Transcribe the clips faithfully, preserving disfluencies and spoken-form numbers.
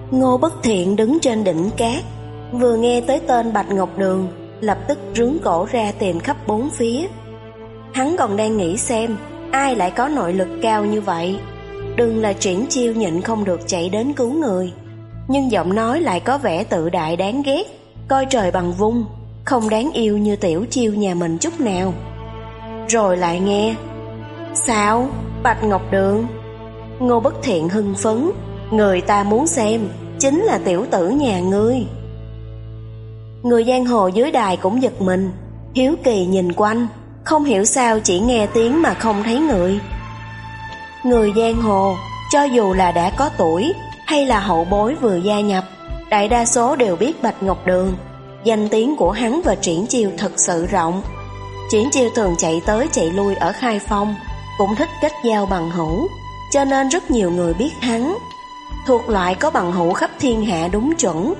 Ngô Bất Thiện đứng trên đỉnh cát, vừa nghe tới tên Bạch Ngọc Đường, lập tức rướn cổ ra tìm khắp bốn phía. Hắn còn đang nghĩ xem ai lại có nội lực cao như vậy. Đừng là Triển Chiêu nhịn không được chạy đến cứu người, nhưng giọng nói lại có vẻ tự đại đáng ghét, coi trời bằng vung, không đáng yêu như Tiểu Chiêu nhà mình chút nào. Rồi lại nghe: sao, Bạch Ngọc Đường? Ngô Bất Thiện hưng phấn: người ta muốn xem chính là tiểu tử nhà ngươi. Người giang hồ dưới đài cũng giật mình, hiếu kỳ nhìn quanh, không hiểu sao chỉ nghe tiếng mà không thấy người. Người giang hồ, cho dù là đã có tuổi hay là hậu bối vừa gia nhập, đại đa số đều biết Bạch Ngọc Đường. Danh tiếng của hắn và Triển Chiêu thật sự rộng. Triển Chiêu thường chạy tới chạy lui ở Khai Phong, cũng thích kết giao bằng hữu, cho nên rất nhiều người biết hắn, thuộc loại có bằng hữu khắp thiên hạ đúng chuẩn.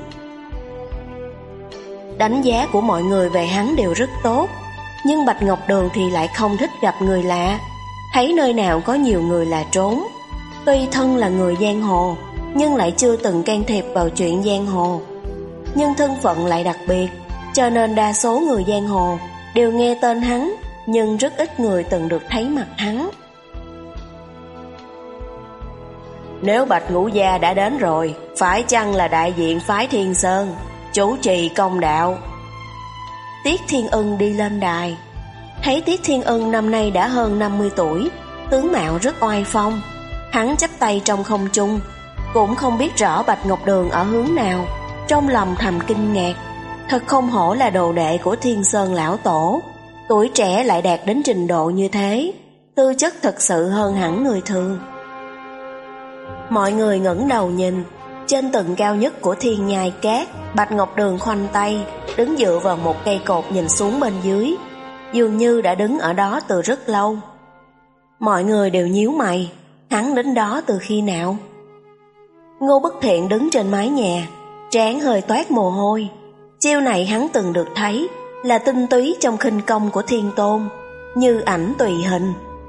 Đánh giá của mọi người về hắn đều rất tốt, nhưng Bạch Ngọc Đường thì lại không thích gặp người lạ, thấy nơi nào có nhiều người là trốn. Tuy thân là người giang hồ, nhưng lại chưa từng can thiệp vào chuyện giang hồ. Nhưng thân phận lại đặc biệt, cho nên đa số người giang hồ đều nghe tên hắn, nhưng rất ít người từng được thấy mặt hắn. Nếu Bạch Ngũ Gia đã đến rồi, phải chăng là đại diện phái Thiên Sơn, chủ trì công đạo? Tiết Thiên Ân đi lên đài. Thấy Tiết Thiên Ân năm nay đã hơn năm mươi tuổi, tướng mạo rất oai phong. Hắn chắp tay trong không trung, cũng không biết rõ Bạch Ngọc Đường ở hướng nào, trong lòng thầm kinh ngạc. Thật không hổ là đồ đệ của Thiên Sơn lão tổ, tuổi trẻ lại đạt đến trình độ như thế, tư chất thật sự hơn hẳn người thường. Mọi người ngẩng đầu nhìn, trên tầng cao nhất của Thiên Nhai Cát, Bạch Ngọc Đường khoanh tay, đứng dựa vào một cây cột nhìn xuống bên dưới, dường như đã đứng ở đó từ rất lâu. Mọi người đều nhíu mày, hắn đến đó từ khi nào? Ngô Bất Thiện đứng trên mái nhà, trán hơi toát mồ hôi. Chiêu này hắn từng được thấy, là tinh túy trong khinh công của Thiên Tôn, như ảnh tùy hình.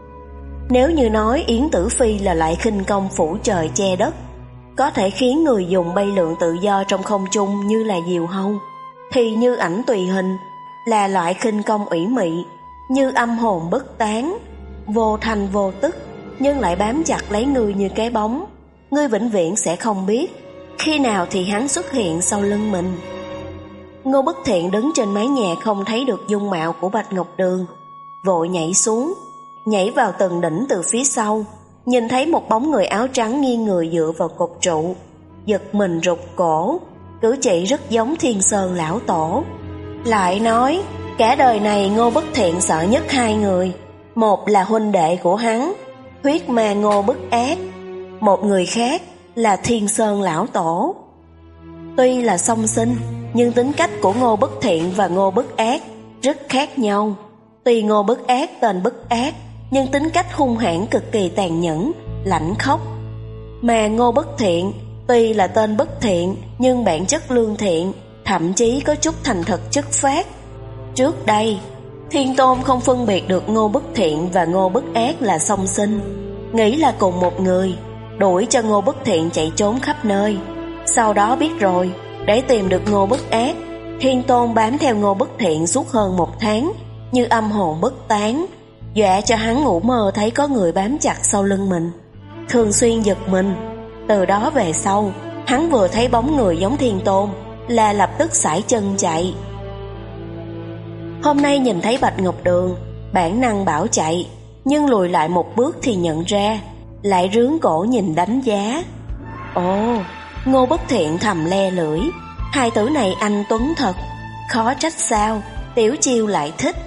Nếu như nói Yến Tử Phi là loại khinh công phủ trời che đất, có thể khiến người dùng bay lượn tự do trong không trung như là diều hâu, thì như ảnh tùy hình là loại khinh công ủy mị, như âm hồn bất tán, vô thanh vô tức, nhưng lại bám chặt lấy ngươi như cái bóng. Ngươi vĩnh viễn sẽ không biết khi nào thì hắn xuất hiện sau lưng mình. Ngô Bất Thiện đứng trên mái nhà không thấy được dung mạo của Bạch Ngọc Đường, vội nhảy xuống, nhảy vào tầng đỉnh từ phía sau, nhìn thấy một bóng người áo trắng nghiêng người dựa vào cột trụ, giật mình rụt cổ, cử chỉ rất giống Thiên Sơn lão tổ. Lại nói, cả đời này Ngô Bất Thiện sợ nhất hai người, một là huynh đệ của hắn, huyết ma Ngô Bất Ác, một người khác là Thiên Sơn lão tổ. Tuy là song sinh, nhưng tính cách của Ngô Bất Thiện và Ngô Bất Ác rất khác nhau. Tuy Ngô Bất Ác tên Bất Ác, nhưng tính cách hung hãn cực kỳ tàn nhẫn, lạnh khốc. Mà Ngô Bất Thiện tuy là tên bất thiện, nhưng bản chất lương thiện, thậm chí có chút thành thật chất phác. Trước đây, Thiên Tôn không phân biệt được Ngô Bất Thiện và Ngô Bất Ác là song sinh, nghĩ là cùng một người, đuổi cho Ngô Bất Thiện chạy trốn khắp nơi. Sau đó biết rồi, để tìm được Ngô Bất Ác, Thiên Tôn bám theo Ngô Bất Thiện suốt hơn một tháng, như âm hồn bất tán, dọa cho hắn ngủ mơ thấy có người bám chặt sau lưng mình, thường xuyên giật mình. Từ đó về sau, hắn vừa thấy bóng người giống Thiên Tôn là lập tức sải chân chạy. Hôm nay nhìn thấy Bạch Ngọc Đường, bản năng bảo chạy, nhưng lùi lại một bước thì nhận ra, lại rướn cổ nhìn đánh giá. Ồ, Ngô Bất Thiện thầm le lưỡi, hai tử này anh tuấn thật, khó trách sao Tiểu Chiêu lại thích.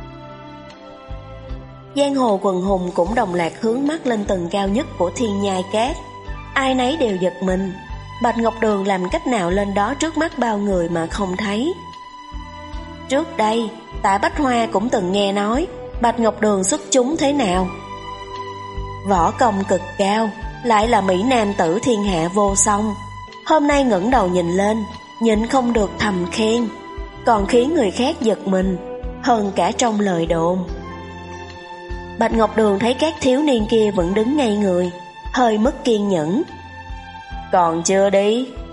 Giang hồ quần hùng cũng đồng loạt hướng mắt lên tầng cao nhất của Thiên Nhai Cát, ai nấy đều giật mình. Bạch Ngọc Đường làm cách nào lên đó trước mắt bao người mà không thấy? Trước đây, Tạ Bách Hoa cũng từng nghe nói Bạch Ngọc Đường xuất chúng thế nào. Võ công cực cao, lại là mỹ nam tử thiên hạ vô song. Hôm nay ngẩng đầu nhìn lên, nhịn không được thầm khen, còn khiến người khác giật mình hơn cả trong lời đồn. Bạch Ngọc Đường thấy các thiếu niên kia vẫn đứng ngay người, hơi mất kiên nhẫn. Còn chưa đi,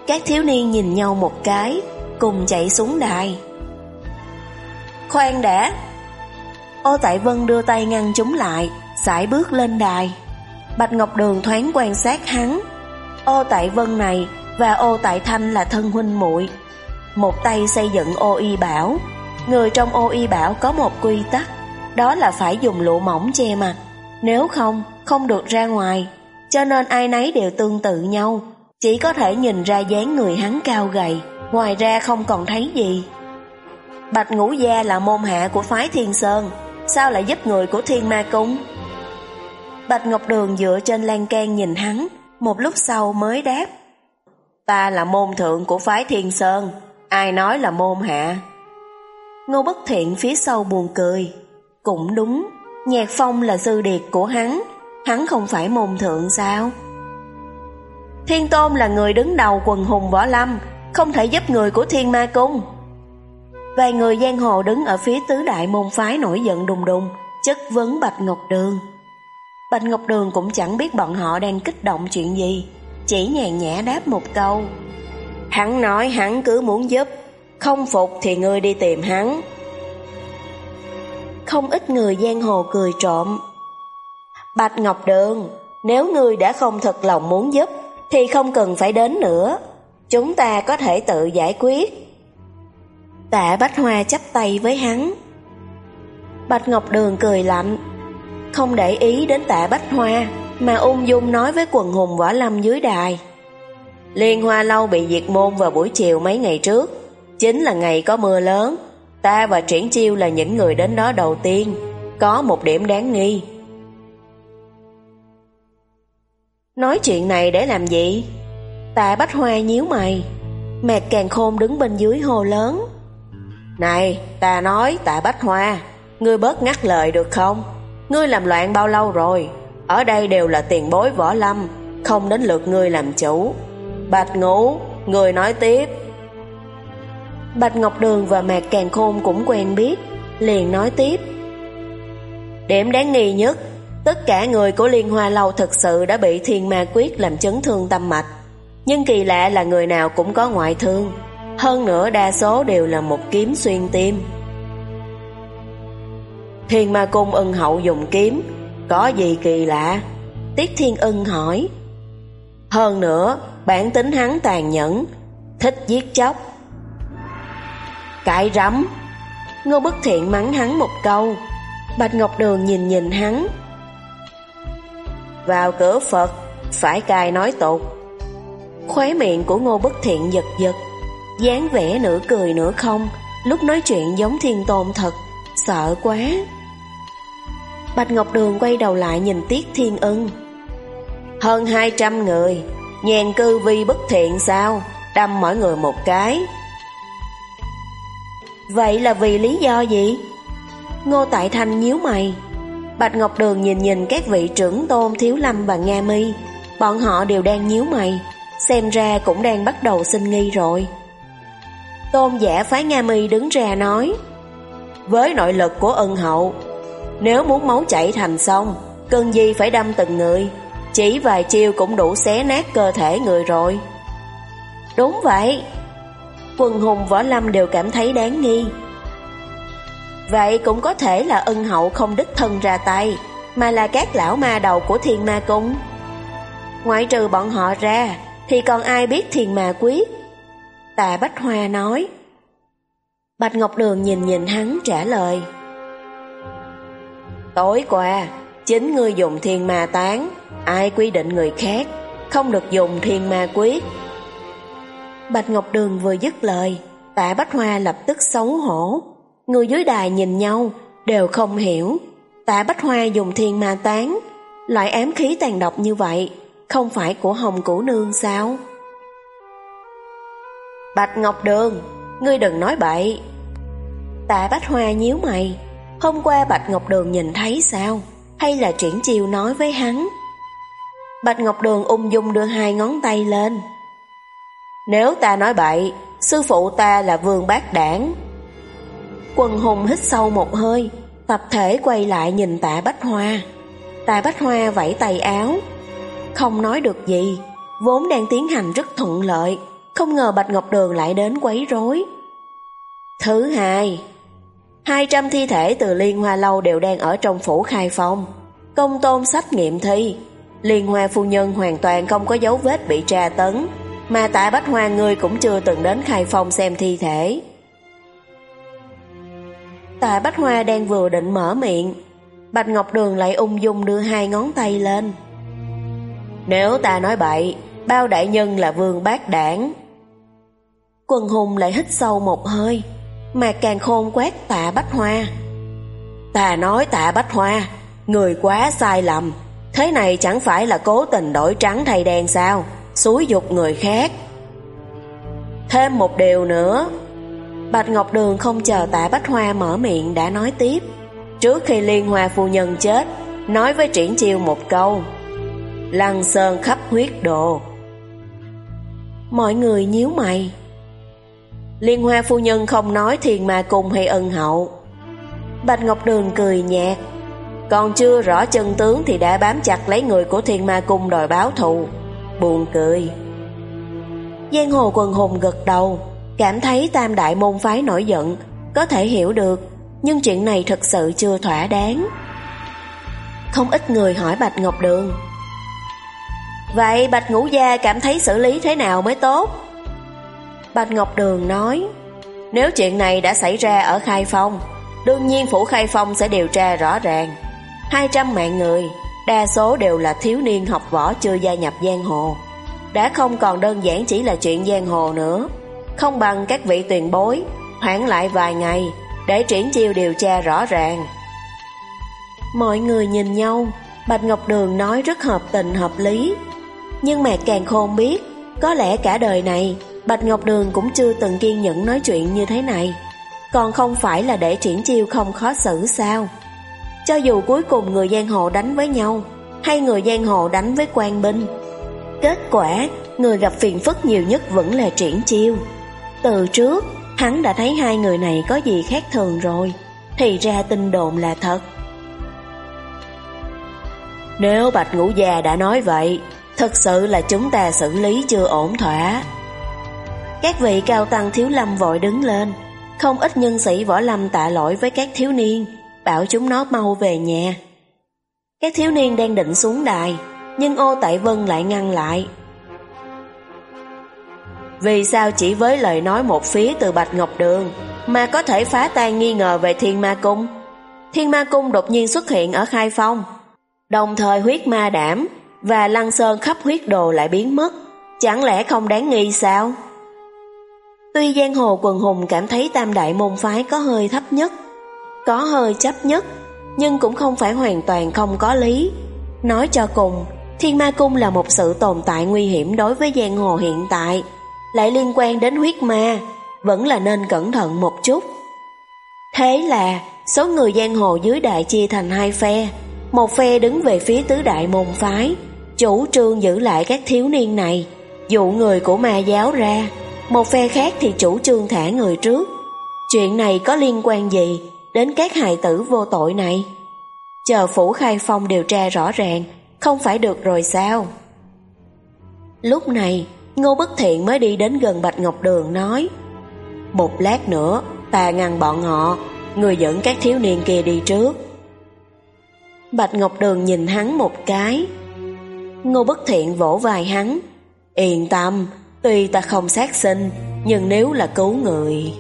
Các thiếu niên nhìn nhau một cái, cùng chạy xuống đài. Khoan đã! Ô Tại Vân đưa tay ngăn chúng lại, sải bước lên đài. Bạch Ngọc Đường thoáng quan sát hắn. Ô Tại Vân này và Ô Tại Thanh là thân huynh muội. Một tay xây dựng ô y bảo. Người trong ô y bảo có một quy tắc, đó là phải dùng lụa mỏng che mặt, nếu không, không được ra ngoài. Cho nên ai nấy đều tương tự nhau, chỉ có thể nhìn ra dáng người hắn cao gầy, ngoài ra không còn thấy gì. Bạch Ngũ Gia là môn hạ của phái Thiên Sơn, sao lại giúp người của Thiên Ma Cung? Bạch Ngọc Đường dựa trên lan can nhìn hắn, một lúc sau mới đáp. Ta là môn thượng của phái Thiên Sơn, ai nói là môn hạ? Ngô Bất Thiện phía sau buồn cười. Cũng đúng, Nhạc Phong là sư điệt của hắn, hắn không phải môn thượng sao? Thiên Tôn là người đứng đầu quần hùng võ lâm, không thể giúp người của Thiên Ma Cung. Vài người giang hồ đứng ở phía tứ đại môn phái nổi giận đùng đùng, chất vấn Bạch Ngọc Đường. Bạch Ngọc Đường cũng chẳng biết bọn họ đang kích động chuyện gì, chỉ nhàn nhã đáp một câu. Hắn nói hắn cứ muốn giúp, không phục thì ngươi đi tìm hắn. Không ít người giang hồ cười trộm. Bạch Ngọc Đường, nếu ngươi đã không thật lòng muốn giúp thì không cần phải đến nữa, chúng ta có thể tự giải quyết. Tạ Bách Hoa chắp tay với hắn. Bạch Ngọc Đường cười lạnh, không để ý đến Tạ Bách Hoa mà ung dung nói với quần hùng võ lâm dưới đài. Liên Hoa Lâu bị diệt môn vào buổi chiều mấy ngày trước, chính là ngày có mưa lớn. Ta và Triển Chiêu là những người đến đó đầu tiên. Có một điểm đáng nghi. Nói chuyện này để làm gì? Tạ Bách Hoa nhíu mày. Mạc Càn Khôn đứng bên dưới hô lớn. Này, ta nói Tạ Bách Hoa, ngươi bớt ngắt lời được không? Ngươi làm loạn bao lâu rồi? Ở đây đều là tiền bối võ lâm, không đến lượt ngươi làm chủ. Bạch Ngũ, ngươi nói tiếp. Bạch Ngọc Đường và Mạc Càn Khôn cũng quen biết, liền nói tiếp. Điểm đáng nghi nhất, tất cả người của Liên Hoa Lâu thực sự đã bị Thiên Ma Quyết làm chấn thương tâm mạch. Nhưng kỳ lạ là người nào cũng có ngoại thương, hơn nữa đa số đều là một kiếm xuyên tim. Thiên Ma Cung Ân Hậu dùng kiếm, có gì kỳ lạ? Tiết Thiên Ân hỏi. Hơn nữa, bản tính hắn tàn nhẫn, thích giết chóc. Cãi rắm! Ngô Bất Thiện mắng hắn một câu. Bạch Ngọc Đường nhìn nhìn hắn. Vào cửa Phật, phải cài nói tục. Khóe miệng của Ngô Bất Thiện giật giật, dáng vẻ nửa cười nửa không, lúc nói chuyện giống Thiên Tôn thật, sợ quá. Bạch Ngọc Đường quay đầu lại nhìn Tiết Thiên Ân. Hơn hai trăm người, nhàn cư vi bất thiện sao? Đâm mỗi người một cái. Vậy là vì lý do gì? Ngô Tại Thanh nhíu mày. Bạch Ngọc Đường nhìn nhìn các vị trưởng tôn Thiếu Lâm và Nga Mi, bọn họ đều đang nhíu mày, xem ra cũng đang bắt đầu sinh nghi rồi. Tôn giả phái Nga Mi đứng ra nói. Với nội lực của Ân Hậu, nếu muốn máu chảy thành sông, cần gì phải đâm từng người, chỉ vài chiêu cũng đủ xé nát cơ thể người rồi. Đúng vậy. Quần hùng võ lâm đều cảm thấy đáng nghi. Vậy cũng có thể là Ân Hậu không đích thân ra tay, mà là các lão ma đầu của Thiên Ma Cung. Ngoại trừ bọn họ ra thì còn ai biết Thiên Ma Quyết? Tạ Bách Hoa nói. Bạch Ngọc Đường nhìn nhìn hắn trả lời. Tối qua, chính ngươi dùng Thiên Ma Tán, ai quy định người khác không được dùng Thiên Ma Quyết? Bạch Ngọc Đường vừa dứt lời, Tạ Bách Hoa lập tức xấu hổ. Người dưới đài nhìn nhau, đều không hiểu. Tạ Bách Hoa dùng Thiên Ma Tán, loại ám khí tàn độc như vậy, không phải của Hồng Cửu Nương sao? Bạch Ngọc Đường, ngươi đừng nói bậy. Tạ Bách Hoa nhíu mày. Hôm qua Bạch Ngọc Đường nhìn thấy sao? Hay là Triển Chiêu nói với hắn? Bạch Ngọc Đường ung dung đưa hai ngón tay lên. Nếu ta nói bậy, sư phụ ta là Vương Bát Đản. Quần hùng hít sâu một hơi, tập thể quay lại nhìn Tạ Bách Hoa. Tạ Bách Hoa vẫy tay áo, không nói được gì, vốn đang tiến hành rất thuận lợi, không ngờ Bạch Ngọc Đường lại đến quấy rối. Thứ hai, hai trăm thi thể từ Liên Hoa Lâu đều đang ở trong phủ Khai Phong. Công tôn sách nghiệm thi, Liên Hoa phu nhân hoàn toàn không có dấu vết bị tra tấn, mà Tạ Bách Hoa ngươi cũng chưa từng đến Khai Phong xem thi thể. Tạ Bách Hoa đang vừa định mở miệng, Bạch Ngọc Đường lại ung dung đưa hai ngón tay lên. Nếu ta nói bậy, bao đại nhân là vương bác đảng. Quần hùng lại hít sâu một hơi, mà càng khôn quát Tạ Bách Hoa. Ta nói Tạ Bách Hoa, người quá sai lầm, thế này chẳng phải là cố tình đổi trắng thay đen sao, xúi giục người khác. Thêm một điều nữa. Bạch Ngọc Đường không chờ Tạ Bách Hoa mở miệng đã nói tiếp. Trước khi Liên Hoa phu nhân chết, nói với Triển Chiêu một câu: Lăng Sơn khắp huyết đồ. Mọi người nhíu mày. Liên Hoa phu nhân không nói Thiên Ma Cung hay Ân Hậu. Bạch Ngọc Đường cười nhạt. Còn chưa rõ chân tướng thì đã bám chặt lấy người của Thiên Ma Cung đòi báo thù. Buồn cười. Giang hồ quần hùng gật đầu, cảm thấy tam đại môn phái nổi giận, có thể hiểu được, nhưng chuyện này thật sự chưa thỏa đáng. Không ít người hỏi Bạch Ngọc Đường: Vậy Bạch Ngũ Gia cảm thấy xử lý thế nào mới tốt? Bạch Ngọc Đường nói: Nếu chuyện này đã xảy ra ở Khai Phong, đương nhiên phủ Khai Phong sẽ điều tra rõ ràng. Hai trăm mạng người, đa số đều là thiếu niên học võ chưa gia nhập giang hồ, đã không còn đơn giản chỉ là chuyện giang hồ nữa. Không bằng các vị tiền bối hoãn lại vài ngày để Triển Chiêu điều tra rõ ràng. Mọi người nhìn nhau, Bạch Ngọc Đường nói rất hợp tình hợp lý. Nhưng Mạc Càn Khôn biết, có lẽ cả đời này Bạch Ngọc Đường cũng chưa từng kiên nhẫn nói chuyện như thế này. Còn không phải là để Triển Chiêu không khó xử sao? Cho dù cuối cùng người giang hồ đánh với nhau, hay người giang hồ đánh với quan binh, kết quả người gặp phiền phức nhiều nhất vẫn là Triển Chiêu. Từ trước hắn đã thấy hai người này có gì khác thường rồi, thì ra tin đồn là thật. Nếu Bạch Ngũ Gia đã nói vậy, thật sự là chúng ta xử lý chưa ổn thỏa. Các vị cao tăng thiếu lâm vội đứng lên. Không ít nhân sĩ võ lâm tạ lỗi với các thiếu niên, bảo chúng nó mau về nhà. Các thiếu niên đang định xuống đài, nhưng Ô Tại Vân lại ngăn lại. Vì sao chỉ với lời nói một phía từ Bạch Ngọc Đường mà có thể phá tan nghi ngờ về Thiên Ma Cung? Thiên Ma Cung đột nhiên xuất hiện ở Khai Phong, đồng thời huyết ma đảm và Lăng Sơn khắp huyết đồ lại biến mất, chẳng lẽ không đáng nghi sao? Tuy giang hồ quần hùng cảm thấy tam đại môn phái có hơi thấp nhất, có hơi chấp nhất, nhưng cũng không phải hoàn toàn không có lý. Nói cho cùng, Thiên Ma Cung là một sự tồn tại nguy hiểm đối với giang hồ hiện tại, lại liên quan đến huyết ma, vẫn là nên cẩn thận một chút. Thế là số người giang hồ dưới đài chia thành hai phe. Một phe đứng về phía tứ đại môn phái, chủ trương giữ lại các thiếu niên này, dụ người của ma giáo ra. Một phe khác thì chủ trương thả người trước. Chuyện này có liên quan gì đến các hài tử vô tội này? Chờ phủ Khai Phong điều tra rõ ràng, không phải được rồi sao? Lúc này Ngô Bất Thiện mới đi đến gần Bạch Ngọc Đường nói: Một lát nữa ta ngăn bọn họ, người dẫn các thiếu niên kia đi trước. Bạch Ngọc Đường nhìn hắn một cái. Ngô Bất Thiện vỗ vai hắn: Yên tâm, tuy ta không sát sinh, nhưng nếu là cứu người.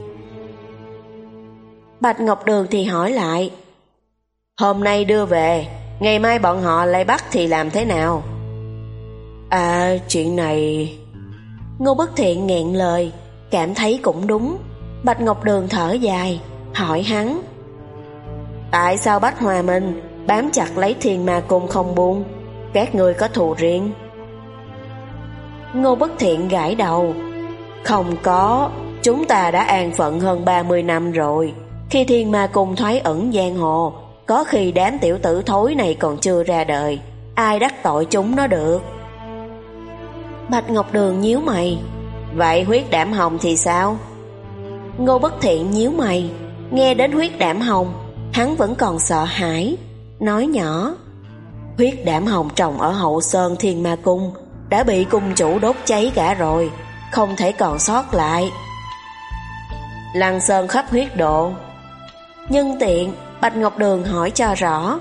Bạch Ngọc Đường thì hỏi lại: Hôm nay đưa về, ngày mai bọn họ lại bắt thì làm thế nào? À, chuyện này... Ngô Bất Thiện nghẹn lời, cảm thấy cũng đúng. Bạch Ngọc Đường thở dài, hỏi hắn: Tại sao Bách Hòa Minh bám chặt lấy Thiên Ma Cung không buông? Các người có thù riêng? Ngô Bất Thiện gãi đầu: Không có, chúng ta đã an phận hơn ba mươi năm rồi. Khi Thiên Ma Cung thoái ẩn giang hồ, có khi đám tiểu tử thối này còn chưa ra đời, ai đắc tội chúng nó được? Bạch Ngọc Đường nhíu mày: Vậy huyết đảm hồng thì sao? Ngô Bất Thiện nhíu mày, nghe đến huyết đảm hồng, hắn vẫn còn sợ hãi, nói nhỏ: Huyết đảm hồng trồng ở Hậu Sơn Thiên Ma Cung đã bị cung chủ đốt cháy cả rồi, không thể còn sót lại. Lăng Sơn khắp huyết độ. Nhân tiện, Bạch Ngọc Đường hỏi cho rõ.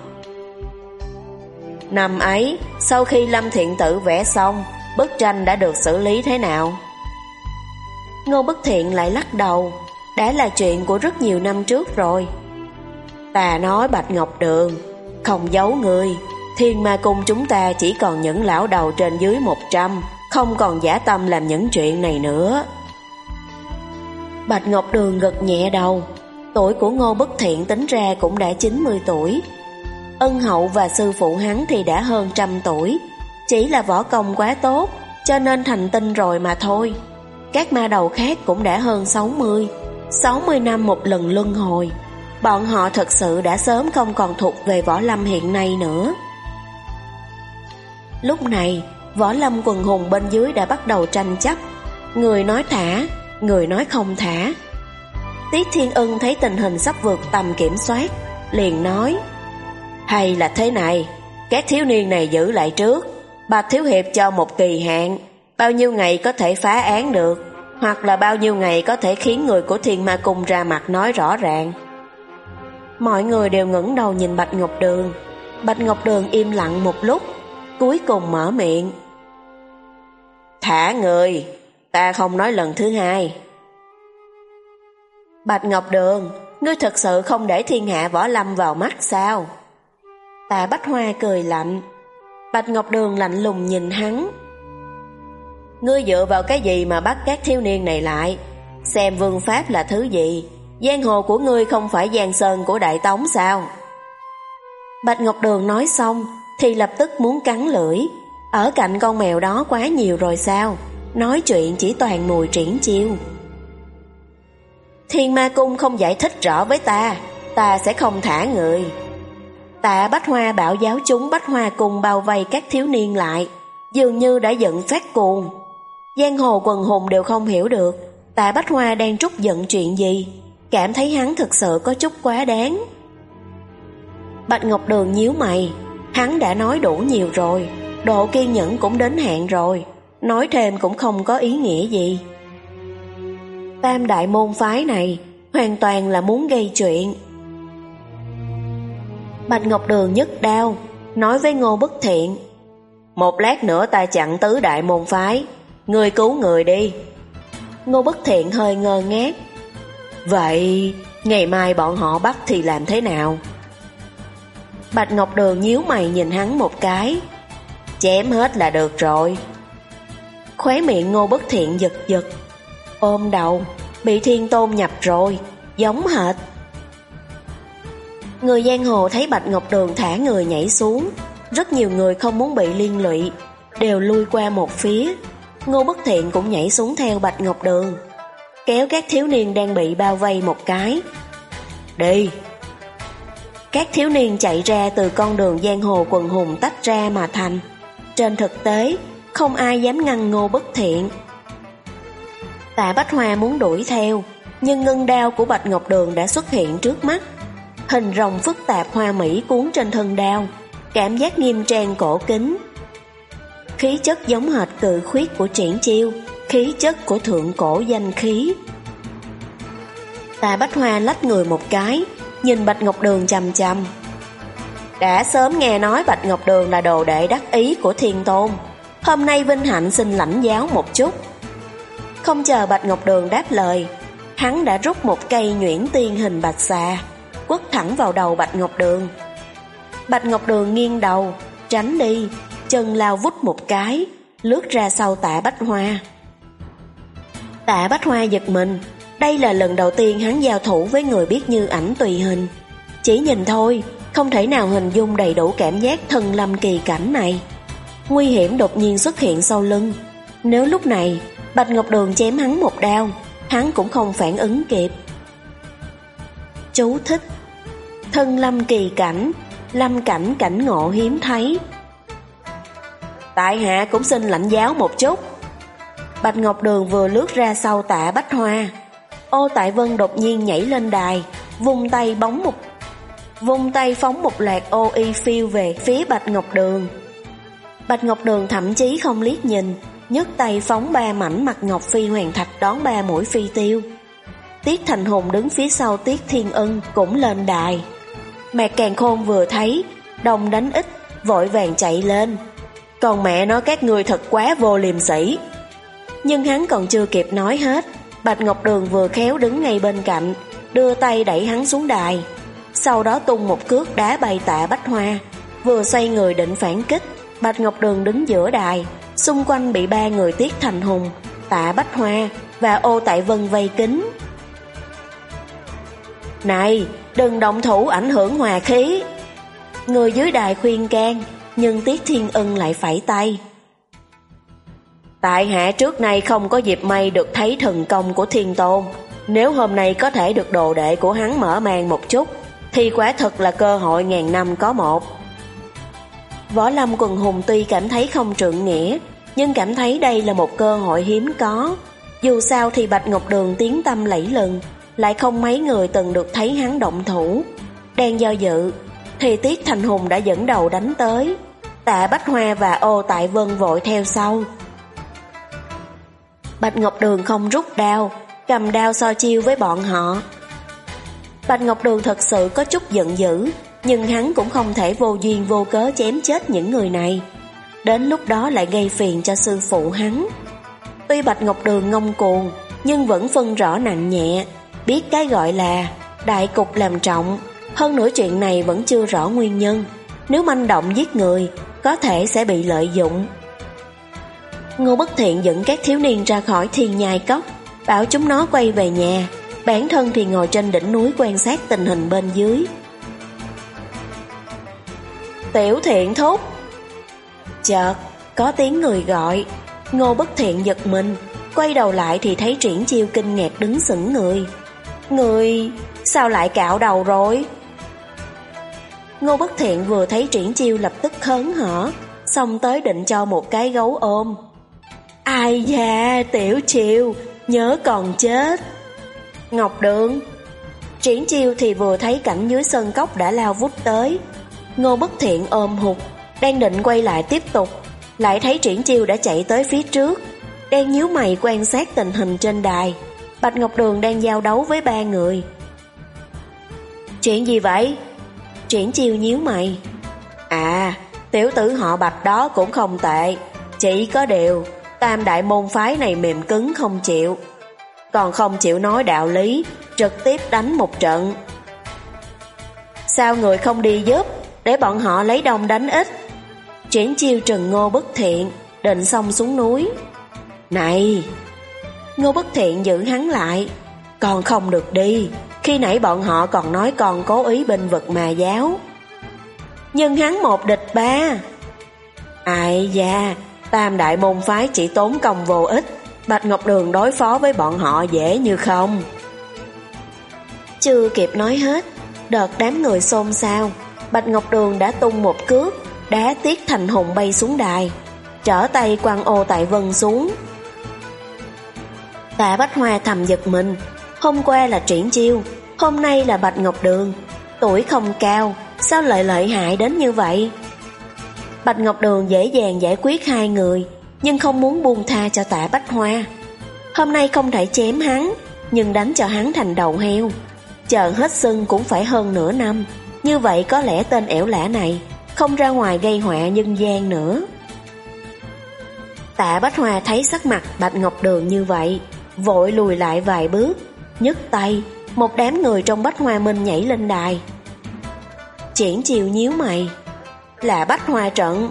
Năm ấy, sau khi Lâm Thiện Tử vẽ xong, bức tranh đã được xử lý thế nào? Ngô Bất Thiện lại lắc đầu. Đã là chuyện của rất nhiều năm trước rồi. Ta nói Bạch Ngọc Đường, không giấu người, Thiên Ma Cung chúng ta chỉ còn những lão đầu trên dưới một trăm, không còn dã tâm làm những chuyện này nữa. Bạch Ngọc Đường gật nhẹ đầu. Tuổi của Ngô Bất Thiện tính ra cũng đã chín mươi tuổi. Ân hậu và sư phụ hắn thì đã hơn trăm tuổi. Chỉ là võ công quá tốt, cho nên thành tinh rồi mà thôi. Các ma đầu khác cũng đã hơn sáu mươi. sáu mươi năm một lần luân hồi. Bọn họ thật sự đã sớm không còn thuộc về võ lâm hiện nay nữa. Lúc này, võ lâm quần hùng bên dưới đã bắt đầu tranh chấp. Người nói thả, người nói không thả. Tiết Thiên Ân thấy tình hình sắp vượt tầm kiểm soát, liền nói: hay là thế này, các thiếu niên này giữ lại trước, Bạch thiếu hiệp cho một kỳ hạn, bao nhiêu ngày có thể phá án được, hoặc là bao nhiêu ngày có thể khiến người của Thiên Ma Cung ra mặt nói rõ ràng. Mọi người đều ngẩng đầu nhìn Bạch Ngọc Đường. Bạch Ngọc Đường im lặng một lúc, cuối cùng mở miệng: thả người, ta không nói lần thứ hai. Bạch Ngọc Đường, ngươi thật sự không để thiên hạ võ lâm vào mắt sao? Tạ Bách Hoa cười lạnh. Bạch Ngọc Đường lạnh lùng nhìn hắn. Ngươi dựa vào cái gì mà bắt các thiếu niên này lại? Xem vương pháp là thứ gì? Giang hồ của ngươi không phải Giang Sơn của Đại Tống sao? Bạch Ngọc Đường nói xong thì lập tức muốn cắn lưỡi. Ở cạnh con mèo đó quá nhiều rồi sao? Nói chuyện chỉ toàn mùi triển chiêu. Thiên Ma Cung không giải thích rõ với ta, ta sẽ không thả người. Tạ Bách Hoa bảo giáo chúng Bách Hoa Cung bao vây các thiếu niên lại, dường như đã giận phát cuồng. Giang hồ quần hùng đều không hiểu được Tạ Bách Hoa đang trút giận chuyện gì, cảm thấy hắn thực sự có chút quá đáng. Bạch Ngọc Đường nhíu mày, hắn đã nói đủ nhiều rồi, độ kiên nhẫn cũng đến hạn rồi, nói thêm cũng không có ý nghĩa gì. Tam đại môn phái này hoàn toàn là muốn gây chuyện. Bạch Ngọc Đường nhấc đao, nói với Ngô Bất Thiện: một lát nữa ta chặn tứ đại môn phái, người cứu người đi. Ngô Bất Thiện hơi ngơ ngác. Vậy ngày mai bọn họ bắt thì làm thế nào? Bạch Ngọc Đường nhíu mày nhìn hắn một cái. Chém hết là được rồi. Khóe miệng Ngô Bất Thiện giật giật, ôm đầu, bị Thiên Tôn nhập rồi, giống hệt. Người giang hồ thấy Bạch Ngọc Đường thả người nhảy xuống, rất nhiều người không muốn bị liên lụy, đều lui qua một phía. Ngô Bất Thiện cũng nhảy xuống theo Bạch Ngọc Đường, kéo các thiếu niên đang bị bao vây một cái. Đi! Các thiếu niên chạy ra từ con đường giang hồ quần hùng tách ra mà thành. Trên thực tế, không ai dám ngăn Ngô Bất Thiện. Tạ Bách Hoa muốn đuổi theo, nhưng ngân đao của Bạch Ngọc Đường đã xuất hiện trước mắt. Hình rồng phức tạp hoa mỹ cuốn trên thân đao, cảm giác nghiêm trang cổ kính. Khí chất giống hệt cự khuyết của triển chiêu, khí chất của thượng cổ danh khí. Tạ Bách Hoa lách người một cái, nhìn Bạch Ngọc Đường chằm chằm. Đã sớm nghe nói Bạch Ngọc Đường là đồ đệ đắc ý của Thiên Tôn, hôm nay vinh hạnh xin lãnh giáo một chút. Không chờ Bạch Ngọc Đường đáp lời, hắn đã rút một cây nhuyễn tiên hình bạch xà, quất thẳng vào đầu Bạch Ngọc Đường. Bạch Ngọc Đường nghiêng đầu, tránh đi, chân lao vút một cái, lướt ra sau Tạ Bách Hoa. Tạ Bách Hoa giật mình, đây là lần đầu tiên hắn giao thủ với người biết như ảnh tùy hình. Chỉ nhìn thôi, không thể nào hình dung đầy đủ cảm giác thần lâm kỳ cảnh này. Nguy hiểm đột nhiên xuất hiện sau lưng. Nếu lúc này Bạch Ngọc Đường chém hắn một đao, hắn cũng không phản ứng kịp. Chú thích: thân lâm kỳ cảnh, lâm cảnh cảnh ngộ hiếm thấy. Tại hạ cũng xin lãnh giáo một chút. Bạch Ngọc Đường vừa lướt ra sau Tạ Bách Hoa, Ô Tại Vân đột nhiên nhảy lên đài, vung tay bóng một vung tay phóng một loạt ô y phiêu về phía Bạch Ngọc Đường. Bạch Ngọc Đường thậm chí không liếc nhìn, nhấc tay phóng ba mảnh mặt ngọc phi hoàng thạch đón ba mũi phi tiêu. Tiết Thành Hùng đứng phía sau Tiết Thiên Ân cũng lên đài. Mạc Càn Khôn vừa thấy đông đánh ít, vội vàng chạy lên. Còn mẹ nó các ngươi thật quá vô liêm sỉ. Nhưng hắn còn chưa kịp nói hết, Bạch Ngọc Đường vừa khéo đứng ngay bên cạnh, đưa tay đẩy hắn xuống đài. Sau đó tung một cước đá bay Tạ Bách Hoa. Vừa xoay người định phản kích, Bạch Ngọc Đường đứng giữa đài, xung quanh bị ba người Tiết Thành Hùng, Tạ Bách Hoa và Ô Tại Vân vây kín. Này, đừng động thủ ảnh hưởng hòa khí. Người dưới đài khuyên can, nhưng Tiết Thiên Ân lại phẩy tay. Tại hạ trước nay không có dịp may được thấy thần công của Thiên Tôn. Nếu hôm nay có thể được đồ đệ của hắn mở màn một chút, thì quả thật là cơ hội ngàn năm có một. Võ Lâm Quần Hùng tuy cảm thấy không trượng nghĩa, nhưng cảm thấy đây là một cơ hội hiếm có. Dù sao thì Bạch Ngọc Đường tiếng tăm lẫy lừng, lại không mấy người từng được thấy hắn động thủ. Đang do dự thì Tiết Thành Hùng đã dẫn đầu đánh tới. Tạ Bách Hoa và Ô Tại Vân vội theo sau. Bạch Ngọc Đường không rút đao, cầm đao so chiêu với bọn họ. Bạch Ngọc Đường thật sự có chút giận dữ, nhưng hắn cũng không thể vô duyên vô cớ chém chết những người này. Đến lúc đó lại gây phiền cho sư phụ hắn. Tuy Bạch Ngọc Đường ngông cuồng, nhưng vẫn phân rõ nặng nhẹ, biết cái gọi là đại cục làm trọng. Hơn nữa chuyện này vẫn chưa rõ nguyên nhân, nếu manh động giết người, có thể sẽ bị lợi dụng. Ngô Bất Thiện dẫn các thiếu niên ra khỏi Thiên Nhai Cốc, bảo chúng nó quay về nhà, bản thân thì ngồi trên đỉnh núi quan sát tình hình bên dưới. Tiểu Thiện thúc. Chợt có tiếng người gọi. Ngô Bất Thiện giật mình, quay đầu lại thì thấy Triển Chiêu kinh ngạc đứng sững người. Người sao lại cạo đầu rồi? Ngô Bất Thiện vừa thấy Triển Chiêu lập tức hớn hở, xông tới định cho một cái gấu ôm. Ai da, Tiểu Chiêu, nhớ còn chết. Ngọc Đường. Triển Chiêu thì vừa thấy cảnh dưới sân cốc đã lao vút tới. Ngô Bất Thiện ôm hụt, đang định quay lại tiếp tục, lại thấy Triển Chiêu đã chạy tới phía trước, đang nhíu mày quan sát tình hình trên đài. Bạch Ngọc Đường đang giao đấu với ba người. Chuyện gì vậy? Triển Chiêu nhíu mày. À, tiểu tử họ Bạch đó cũng không tệ, chỉ có điều tam đại môn phái này mềm cứng không chịu, còn không chịu nói đạo lý, trực tiếp đánh một trận. Sao người không đi giúp, để bọn họ lấy đông đánh ít? Triển Chiêu trừng Ngô Bất Thiện, định xông xuống núi. Này! Ngô Bất Thiện giữ hắn lại. Còn không được đi, khi nãy bọn họ còn nói con cố ý binh vực mà giáo. Nhưng hắn một địch ba. Ai da, tam đại môn phái chỉ tốn công vô ích, Bạch Ngọc Đường đối phó với bọn họ dễ như không. Chưa kịp nói hết, đợt đám người xôn xao, Bạch Ngọc Đường đã tung một cước, đá Tiết Thành Hùng bay xuống đài, trở tay quăng Ô Tại Vân xuống. Tạ Bách Hoa thầm giật mình, hôm qua là Triển Chiêu, hôm nay là Bạch Ngọc Đường, tuổi không cao, sao lại lợi hại đến như vậy? Bạch Ngọc Đường dễ dàng giải quyết hai người, nhưng không muốn buông tha cho Tạ Bách Hoa. Hôm nay không thể chém hắn, nhưng đánh cho hắn thành đầu heo. Chờ hết sưng cũng phải hơn nửa năm, như vậy có lẽ tên ẻo lả này không ra ngoài gây họa nhân gian nữa. Tạ Bách Hoa thấy sắc mặt Bạch Ngọc Đường như vậy, vội lùi lại vài bước, nhấc tay, một đám người trong Bách Hoa Minh nhảy lên đài. Triển Chiêu nhíu mày. Là Bách Hoa trận.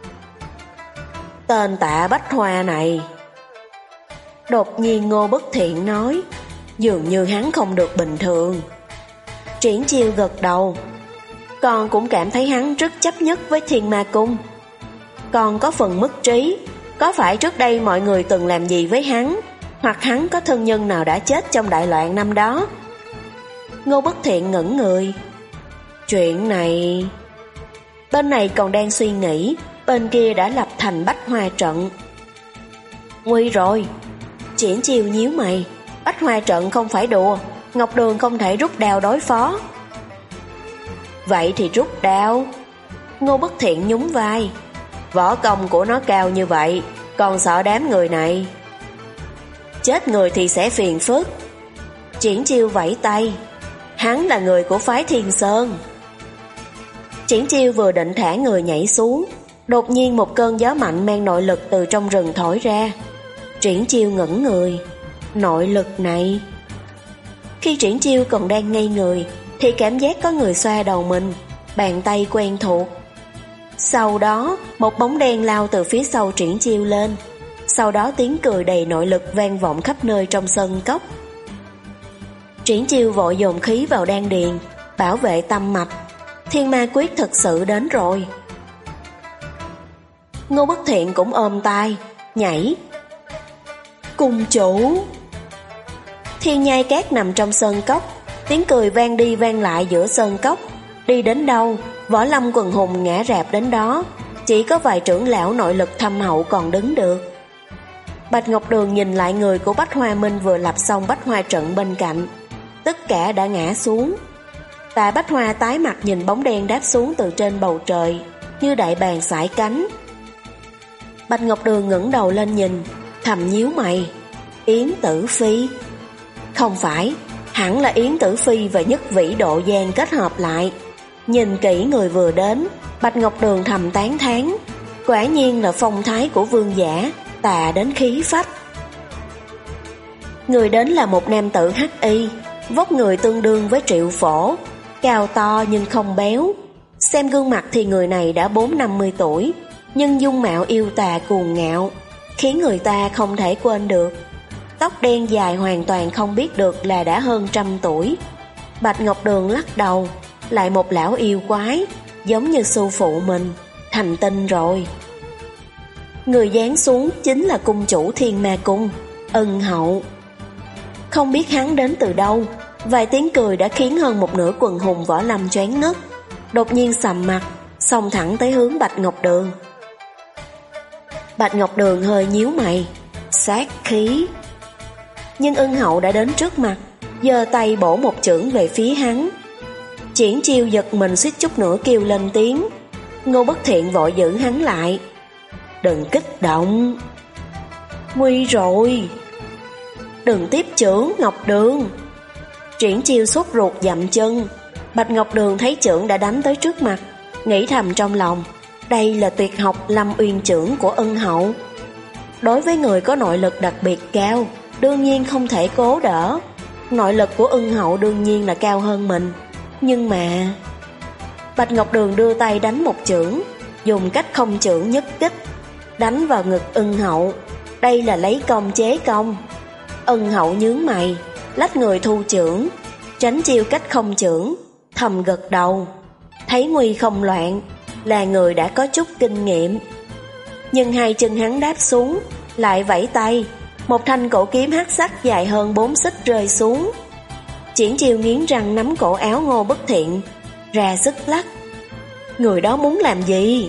Tên Tạ Bách Hoa này. Đột nhiên Ngô Bất Thiện nói, dường như hắn không được bình thường. Triển Chiêu gật đầu. Con cũng cảm thấy hắn rất chấp nhất với Thiên Ma Cung. Con có phần mất trí, có phải trước đây mọi người từng làm gì với hắn, hoặc hắn có thân nhân nào đã chết trong đại loạn năm đó? Ngô Bất Thiện ngẩn người. Chuyện này... Bên này còn đang suy nghĩ, bên kia đã lập thành Bách Hoa trận. Nguy rồi. Triển Chiêu nhíu mày. Bách Hoa trận không phải đùa, Ngọc Đường không thể rút đao đối phó. Vậy thì rút đao. Ngô Bất Thiện nhún vai. Võ công của nó cao như vậy, còn sợ đám người này. Chết người thì sẽ phiền phức. Triển Chiêu vẫy tay. Hắn là người của phái Thiên Sơn. Triển Chiêu vừa định thả người nhảy xuống, đột nhiên một cơn gió mạnh mang nội lực từ trong rừng thổi ra. Triển Chiêu ngẩn người. Nội lực này... Khi Triển Chiêu còn đang ngây người thì cảm giác có người xoa đầu mình, bàn tay quen thuộc. Sau đó một bóng đen lao từ phía sau Triển Chiêu lên. Sau đó tiếng cười đầy nội lực vang vọng khắp nơi trong sân cốc. Triển Chiêu vội dồn khí vào đan điền, bảo vệ tâm mạch. Thiên ma quyết thực sự đến rồi. Ngô Bất Thiện cũng ôm tay, nhảy. Cung chủ. Thiên nhai cát nằm trong sơn cốc, tiếng cười vang đi vang lại giữa sơn cốc. Đi đến đâu, võ lâm quần hùng ngã rạp đến đó. Chỉ có vài trưởng lão nội lực thâm hậu còn đứng được. Bạch Ngọc Đường nhìn lại người của Bách Hoa Minh vừa lập xong Bách Hoa trận bên cạnh. Tất cả đã ngã xuống. Tạ Bách Hoa tái mặt nhìn bóng đen đáp xuống từ trên bầu trời, như đại bàng sải cánh. Bạch Ngọc Đường ngẩng đầu lên nhìn, thầm nhíu mày. Yến Tử Phi. Không phải, hẳn là Yến Tử Phi và Nhất Vĩ Độ Giang kết hợp lại. Nhìn kỹ người vừa đến, Bạch Ngọc Đường thầm tán thán. Quả nhiên là phong thái của vương giả, tà đến khí phách. Người đến là một nam tử hắc y, vóc người tương đương với Triệu Phổ, cao to nhưng không béo. Xem gương mặt thì người này đã bốn năm mươi tuổi, nhưng dung mạo yêu tà cuồng ngạo, khiến người ta không thể quên được. Tóc đen dài hoàn toàn không biết được là đã hơn trăm tuổi. Bạch Ngọc Đường lắc đầu, lại một lão yêu quái, giống như sư phụ mình, thành tinh rồi. Người giáng xuống chính là cung chủ Thiên Ma Cung, Ân Hậu. Không biết hắn đến từ đâu, vài tiếng cười đã khiến hơn một nửa quần hùng võ lâm choáng ngất. Đột nhiên sầm mặt, xông thẳng tới hướng Bạch Ngọc Đường. Bạch Ngọc Đường hơi nhíu mày, sát khí. Nhưng Ân Hậu đã đến trước mặt, giơ tay bổ một chưởng về phía hắn. Triển Chiêu giật mình suýt chút nữa kêu lên tiếng. Ngô Bất Thiện vội giữ hắn lại. Đừng kích động. Nguy rồi. Đừng tiếp chưởng Ngọc Đường. Triển Chiêu sốt ruột dậm chân. Bạch Ngọc Đường thấy chưởng đã đánh tới trước mặt, nghĩ thầm trong lòng, đây là tuyệt học Lâm Uyên chưởng của Ân Hậu. Đối với người có nội lực đặc biệt cao, đương nhiên không thể cố đỡ. Nội lực của Ân Hậu đương nhiên là cao hơn mình. Nhưng mà... Bạch Ngọc Đường đưa tay đánh một chưởng, dùng cách không chưởng nhất kích, đánh vào ngực Ân Hậu. Đây là lấy công chế công. Ân Hậu nhướng mày, lách người thu chưởng, tránh chiêu cách không chưởng, thầm gật đầu. Thấy nguy không loạn, là người đã có chút kinh nghiệm. Nhưng hai chân hắn đáp xuống, lại vẫy tay, một thanh cổ kiếm hắc sắc dài hơn bốn xích rơi xuống. Triển Chiêu nghiến răng nắm cổ áo Ngô Bất Thiện, ra sức lắc. Người đó muốn làm gì?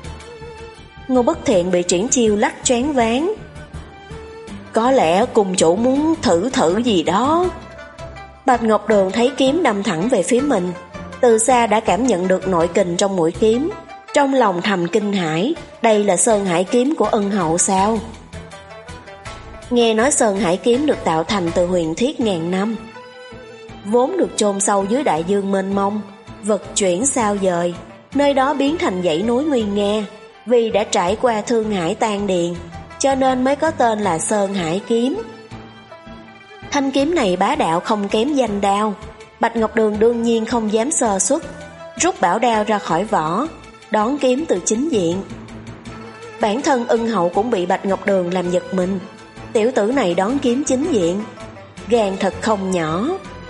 Ngô Bất Thiện bị Triển Chiêu lắc choáng váng. Có lẽ cung chủ muốn thử thử gì đó. Bạch Ngọc Đường thấy kiếm đâm thẳng về phía mình, từ xa đã cảm nhận được nội kình trong mũi kiếm, trong lòng thầm kinh hãi. Đây là Sơn Hải kiếm của Ân Hậu sao? Nghe nói Sơn Hải kiếm được tạo thành từ huyền thiết ngàn năm, vốn được chôn sâu dưới đại dương mênh mông, vật chuyển sao dời, nơi đó biến thành dãy núi nguy nga. Vì đã trải qua thương hải tan điền, cho nên mới có tên là Sơn Hải kiếm. Thanh kiếm này bá đạo không kém danh đao. Bạch Ngọc Đường đương nhiên không dám sơ suất, rút bảo đao ra khỏi vỏ, đón kiếm từ chính diện. Bản thân Ân Hậu cũng bị Bạch Ngọc Đường làm giật mình. Tiểu tử này đón kiếm chính diện, gan thật không nhỏ.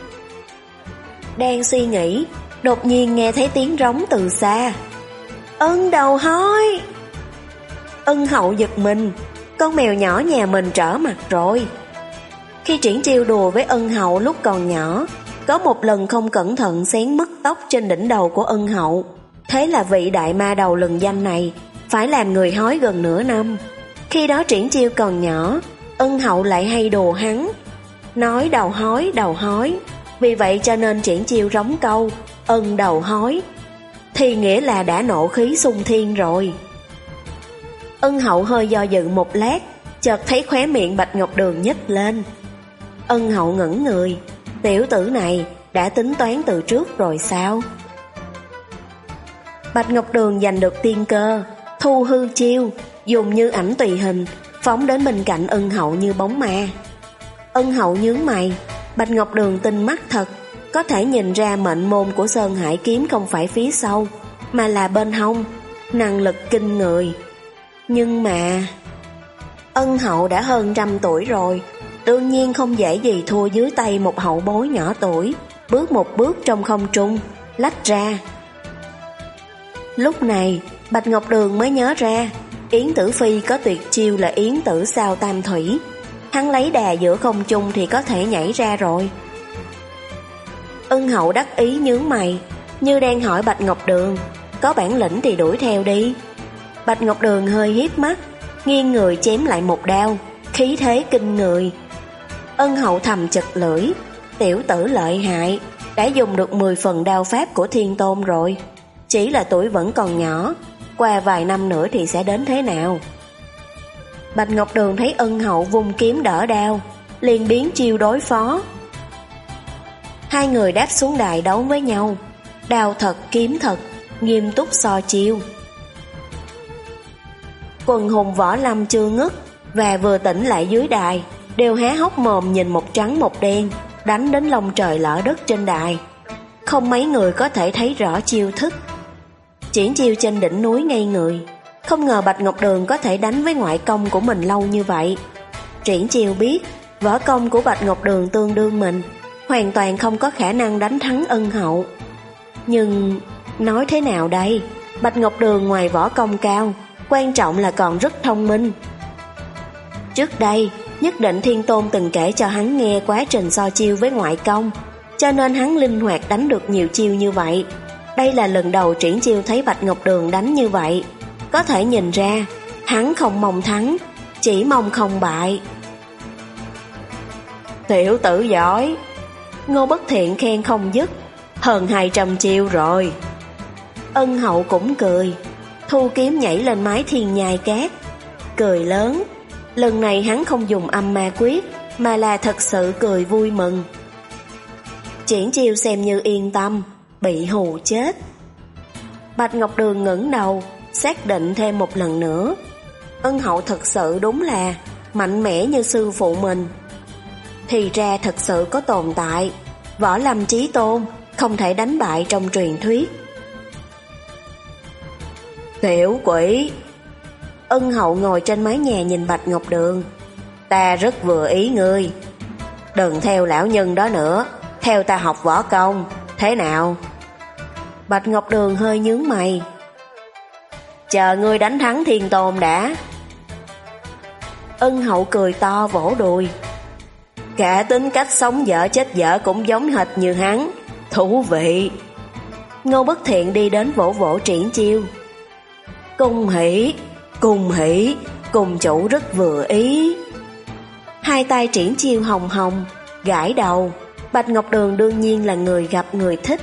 Đang suy nghĩ, đột nhiên nghe thấy tiếng rống từ xa. Ân đầu hói. Ân Hậu giật mình, con mèo nhỏ nhà mình trở mặt rồi. Khi Triển Chiêu đùa với Ân Hậu lúc còn nhỏ, có một lần không cẩn thận xén mất tóc trên đỉnh đầu của Ân Hậu. Thế là vị đại ma đầu lừng danh này phải làm người hói gần nửa năm. Khi đó Triển Chiêu còn nhỏ, Ân Hậu lại hay đùa hắn, nói đầu hói đầu hói. Vì vậy cho nên Triển Chiêu rống câu Ân đầu hói, thì nghĩa là đã nộ khí xung thiên rồi. Ân Hậu hơi do dự một lát, chợt thấy khóe miệng Bạch Ngọc Đường nhếch lên. Ân Hậu ngẩn người, tiểu tử này đã tính toán từ trước rồi sao? Bạch Ngọc Đường giành được tiên cơ, thu hư chiêu, dùng như ảnh tùy hình, phóng đến bên cạnh Ân Hậu như bóng ma. Ân Hậu nhướng mày, Bạch Ngọc Đường tinh mắt thật, có thể nhìn ra mệnh môn của Sơn Hải kiếm không phải phía sau, mà là bên hông, năng lực kinh người. Nhưng mà... Ân Hậu đã hơn trăm tuổi rồi, đương nhiên không dễ gì thua dưới tay một hậu bối nhỏ tuổi, bước một bước trong không trung, lách ra. Lúc này, Bạch Ngọc Đường mới nhớ ra, Yến Tử Phi có tuyệt chiêu là Yến Tử Sao Tam Thủy. Hắn lấy đà giữa không trung thì có thể nhảy ra rồi. Ân Hậu đắc ý nhướng mày, như đang hỏi Bạch Ngọc Đường, có bản lĩnh thì đuổi theo đi. Bạch Ngọc Đường hơi hiếp mắt, nghiêng người chém lại một đao, khí thế kinh người. Ân Hậu thầm chật lưỡi, tiểu tử lợi hại, đã dùng được mười phần đao pháp của Thiên Tôn rồi. Chỉ là tuổi vẫn còn nhỏ, qua vài năm nữa thì sẽ đến thế nào? Bạch Ngọc Đường thấy Ân Hậu vung kiếm đỡ đao, liền biến chiêu đối phó. Hai người đáp xuống đài đấu với nhau, đao thật kiếm thật, nghiêm túc so chiêu. Quần hùng võ lâm chưa ngất và vừa tỉnh lại dưới đài, đều há hốc mồm nhìn một trắng một đen, đánh đến lông trời lở đất trên đài. Không mấy người có thể thấy rõ chiêu thức. Triển Chiêu trên đỉnh núi ngây người, không ngờ Bạch Ngọc Đường có thể đánh với ngoại công của mình lâu như vậy. Triển Chiêu biết võ công của Bạch Ngọc Đường tương đương mình, hoàn toàn không có khả năng đánh thắng Ân Hậu. Nhưng nói thế nào đây? Bạch Ngọc Đường ngoài võ công cao, quan trọng là còn rất thông minh. Trước đây, nhất định Thiên Tôn từng kể cho hắn nghe quá trình so chiêu với ngoại công, cho nên hắn linh hoạt đánh được nhiều chiêu như vậy. Đây là lần đầu Triển Chiêu thấy Bạch Ngọc Đường đánh như vậy, có thể nhìn ra hắn không mong thắng, chỉ mong không bại. Tiểu tử giỏi, Ngô Bất Thiện khen không dứt, hơn hai trăm chiêu rồi. Ân Hậu cũng cười, thu kiếm nhảy lên mái thiên nhai cát, cười lớn. Lần này hắn không dùng âm ma quyết, mà là thật sự cười vui mừng. Triển Chiêu xem như yên tâm, bị hù chết. Bạch Ngọc Đường ngẩng đầu, xác định thêm một lần nữa. Ân Hậu thật sự đúng là mạnh mẽ như sư phụ mình. Thì ra thật sự có tồn tại, võ lâm chí tôn, không thể đánh bại trong truyền thuyết. Tiểu quỷ! Ân Hậu ngồi trên mái nhà nhìn Bạch Ngọc Đường. Ta rất vừa ý ngươi. Đừng theo lão nhân đó nữa, theo ta học võ công, thế nào? Bạch Ngọc Đường hơi nhướng mày. Chờ ngươi đánh thắng Thiên Tôn đã. Ân Hậu cười to vỗ đùi. Cả tính cách sống vợ chết vợ cũng giống hệt như hắn, thú vị. Ngô Bất Thiện đi đến vỗ vỗ Triển Chiêu. Cung hỷ, cung hỷ, cung chủ rất vừa ý. Hai tay Triển Chiêu hồng hồng, gãi đầu. Bạch Ngọc Đường đương nhiên là người gặp người thích.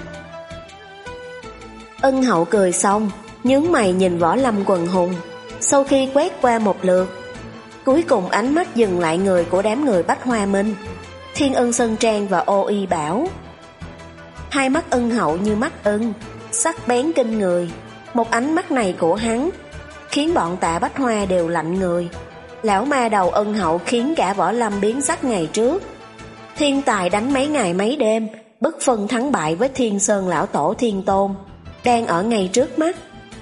Ân Hậu cười xong, nhướng mày nhìn võ lâm quần hùng. Sau khi quét qua một lượt, cuối cùng ánh mắt dừng lại người của đám người Bách Hoa Minh, Thiên Ân Sơn Trang và Ô Y Bảo. Hai mắt Ân Hậu như mắt ưng, sắc bén kinh người. Một ánh mắt này của hắn khiến bọn Tạ Bách Hoa đều lạnh người. Lão ma đầu Ân Hậu khiến cả võ lâm biến sắc ngày trước. Thiên tài đánh mấy ngày mấy đêm, bất phân thắng bại với Thiên Sơn lão tổ Thiên Tôn, đang ở ngay trước mắt.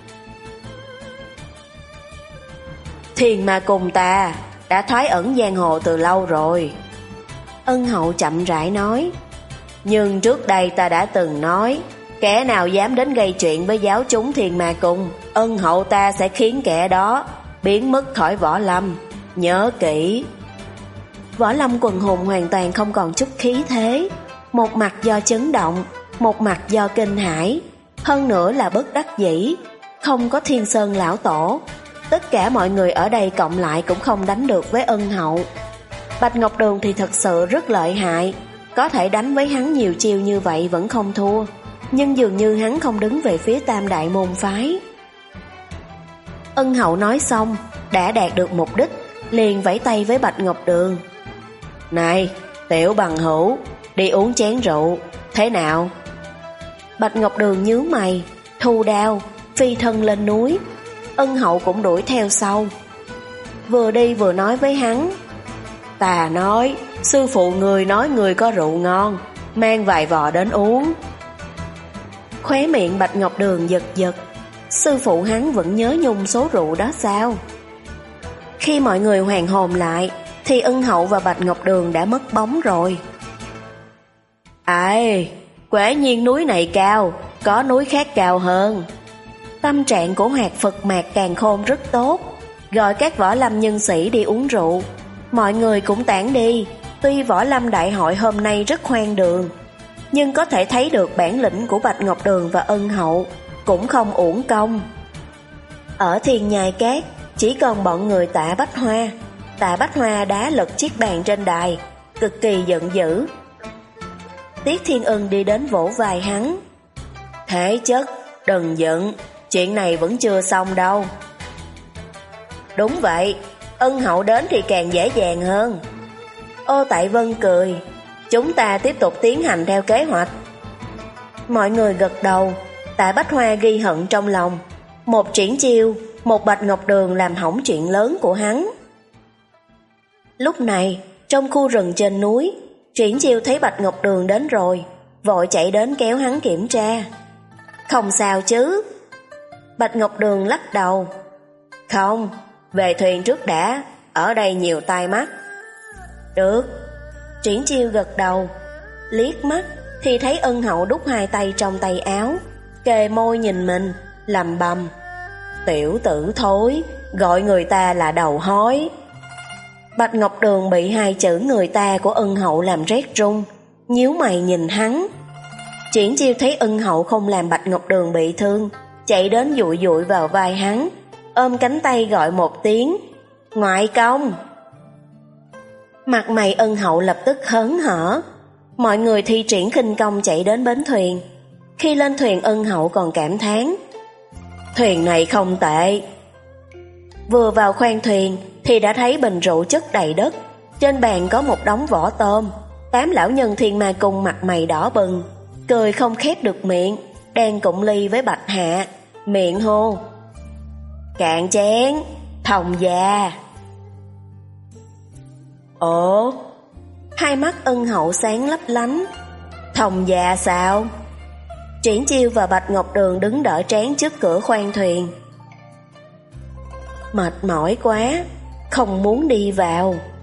Thiên ma cùng ta đã thoái ẩn giang hồ từ lâu rồi. Ân Hậu chậm rãi nói. Nhưng trước đây ta đã từng nói, kẻ nào dám đến gây chuyện với giáo chúng Thiên Ma Cung, Ân Hậu ta sẽ khiến kẻ đó biến mất khỏi võ lâm. Nhớ kỹ. Võ lâm quần hùng hoàn toàn không còn chút khí thế, một mặt do chấn động, một mặt do kinh hãi, hơn nữa là bất đắc dĩ. Không có Thiên Sơn lão tổ, tất cả mọi người ở đây cộng lại cũng không đánh được với Ân Hậu. Bạch Ngọc Đường thì thật sự rất lợi hại, có thể đánh với hắn nhiều chiêu như vậy vẫn không thua, nhưng dường như hắn không đứng về phía Tam Đại môn phái. Ân Hậu nói xong, đã đạt được mục đích, liền vẫy tay với Bạch Ngọc Đường. Này, tiểu bằng hữu, đi uống chén rượu, thế nào? Bạch Ngọc Đường nhíu mày, thu đao, phi thân lên núi. Ân Hậu cũng đuổi theo sau. Vừa đi vừa nói với hắn, ta nói, sư phụ người nói người có rượu ngon, mang vài vò đến uống. Khóe miệng Bạch Ngọc Đường giật giật, sư phụ hắn vẫn nhớ nhung số rượu đó sao? Khi mọi người hoàn hồn lại, thì Ân Hậu và Bạch Ngọc Đường đã mất bóng rồi. Ai, quả nhiên núi này cao, có núi khác cao hơn. Tâm trạng của Hoạt Phật Mạc Càn Khôn rất tốt, gọi các võ lâm nhân sĩ đi uống rượu. Mọi người cũng tản đi. Tuy võ lâm đại hội hôm nay rất hoang đường, nhưng có thể thấy được bản lĩnh của Bạch Ngọc Đường và Ân Hậu, cũng không uổng công. Ở Thiên Nhai Cát, chỉ còn bọn người Tạ Bách Hoa. Tạ Bách Hoa đá lật chiếc bàn trên đài, cực kỳ giận dữ. Tiết Thiên Ân đi đến vỗ vai hắn. Thế chất, đừng giận, chuyện này vẫn chưa xong đâu. Đúng vậy, Ân Hậu đến thì càng dễ dàng hơn. Ô Tại Vân cười, chúng ta tiếp tục tiến hành theo kế hoạch. Mọi người gật đầu. Tạ Bách Hoa ghi hận trong lòng. Một triển chiêu, một Bạch Ngọc Đường làm hỏng chuyện lớn của hắn. Lúc này, trong khu rừng trên núi, Triển Chiêu thấy Bạch Ngọc Đường đến rồi, vội chạy đến kéo hắn kiểm tra. Không sao chứ? Bạch Ngọc Đường lắc đầu. Không, về thuyền trước đã, ở đây nhiều tai mắt. Được. Triển Chiêu gật đầu, liếc mắt thì thấy Ân Hậu đút hai tay trong tay áo, kề môi nhìn mình, lầm bầm. Tiểu tử thối, gọi người ta là đầu hói. Bạch Ngọc Đường bị hai chữ người ta của Ân Hậu làm rét run, nhíu mày nhìn hắn. Triển Chiêu thấy Ân Hậu không làm Bạch Ngọc Đường bị thương, chạy đến dụi dụi vào vai hắn, ôm cánh tay gọi một tiếng, ngoại công. Mặt mày Ân Hậu lập tức hớn hở. Mọi người thi triển khinh công chạy đến bến thuyền. Khi lên thuyền, Ân Hậu còn cảm thán, thuyền này không tệ. Vừa vào khoang thuyền thì đã thấy bình rượu chất đầy đất. Trên bàn có một đống vỏ tôm. Tám lão nhân Thiên Ma Cung mặt mày đỏ bừng, cười không khép được miệng, đang cụng ly với Bạch Hạ, miệng hô, cạn chén, Thông gia. Ồ, hai mắt Ân Hậu sáng lấp lánh. Thông gia sao? Triển Chiêu và Bạch Ngọc Đường đứng đỡ trán trước cửa khoang thuyền. Mệt mỏi quá, không muốn đi vào,